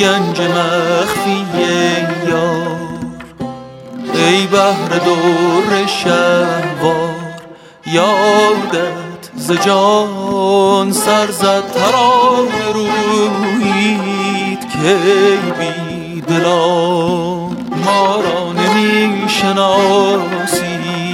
گنج مخفی یار، ای بحر در شهوار، یادت ز جان سر زد ترانه رویید که بی دلان ما را نمی شناسی.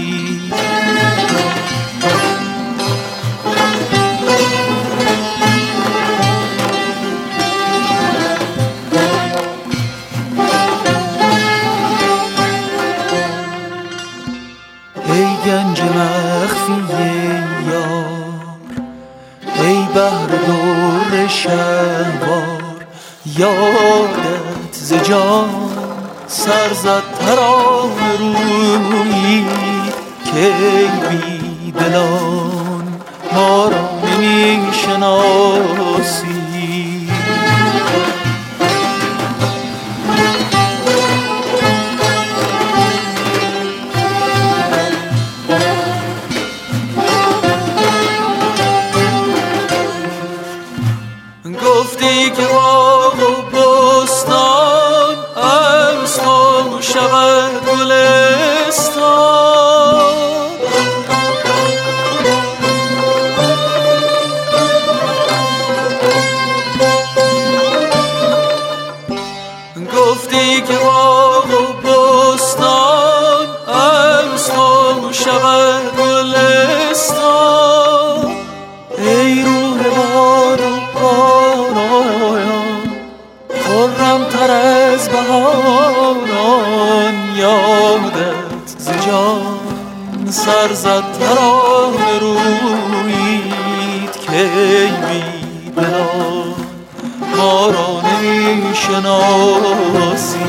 ای گنج مخفی یار، ای بحر در شهوار، یادت ز جان سر زد ترانه رویی که بی دلان ما را نمی شناسی. گفتی که باغ و بستان از تو شود گلستان، گفتی که باغ و بستان از تو شود گلستان. ای روح باد و باران، خرم‌تر از بهاران، یادت ز جان سر زد ترانه رویید که بی دلان ما را نمی شناسی.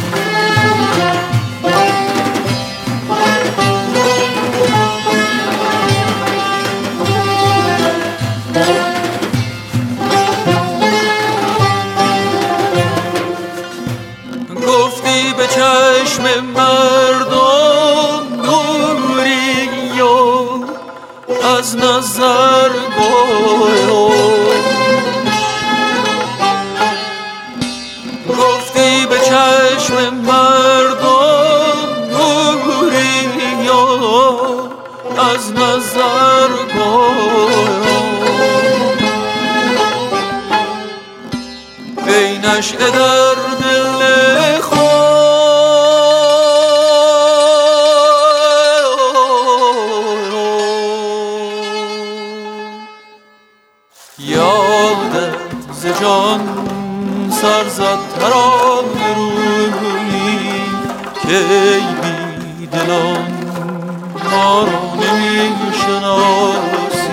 گفتی به چشم مردم نوری و از نظر گویم، گفتی به چشم مردم نوری و از نظر گویم. ای نشأه در دل یادت ز جان سر زد ترانه رویی که بی دلان ما را نمی شناسی.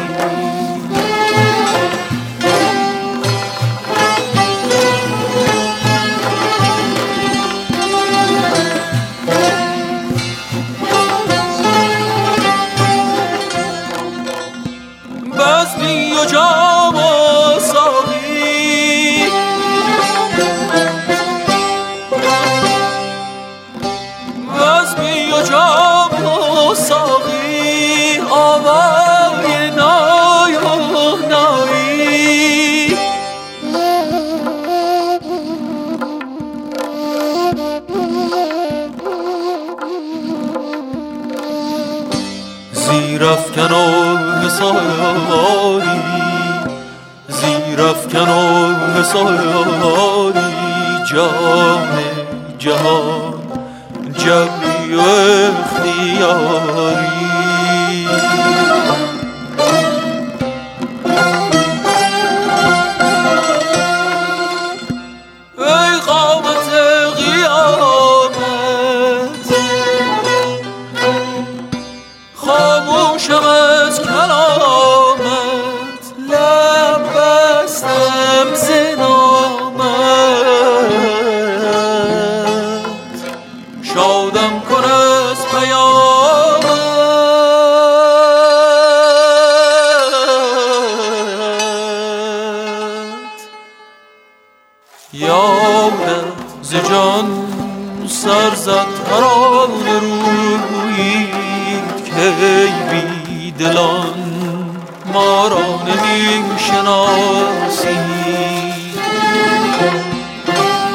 بزمی و جام و ساقی، بزمی و جام و ساقی، آوای نای و نایی. زیرافکن و حصاری، زیرافکن و حصاری، جان جهان جبری و اختیاری. ای قامت قیامت، خاموشم از کلامت، لب بستم ز نامت، شادم کن از پیامت. یادت ز جان سر زد ترانه رویید که بی دلان ما را نمی شناسی.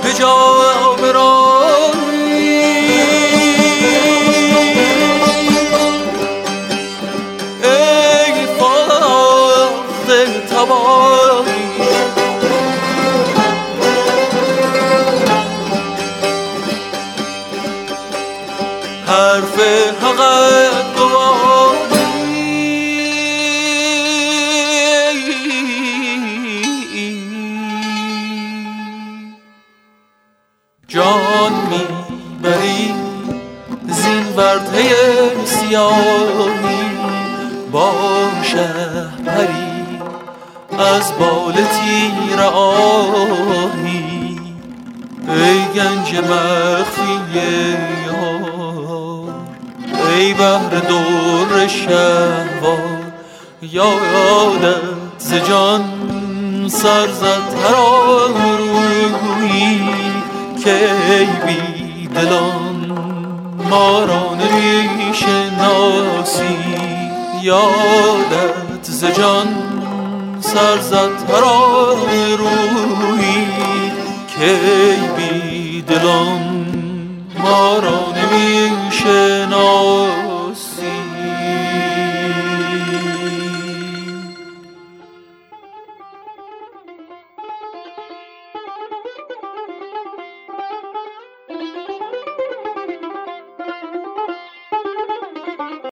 به جا برانی ای فاخته تباری حرف حقت جان میبری زین ورطه سیاهی با شهپری از بال تیر آهی ای گنج مخفی یار ای بحر دور شهوار یادت ز جان سر زد هر روی که ای بی دلان ما را نمیشناسی یادت ز جان سر زد هر روی که ای بی دلان ما را نمیشناسی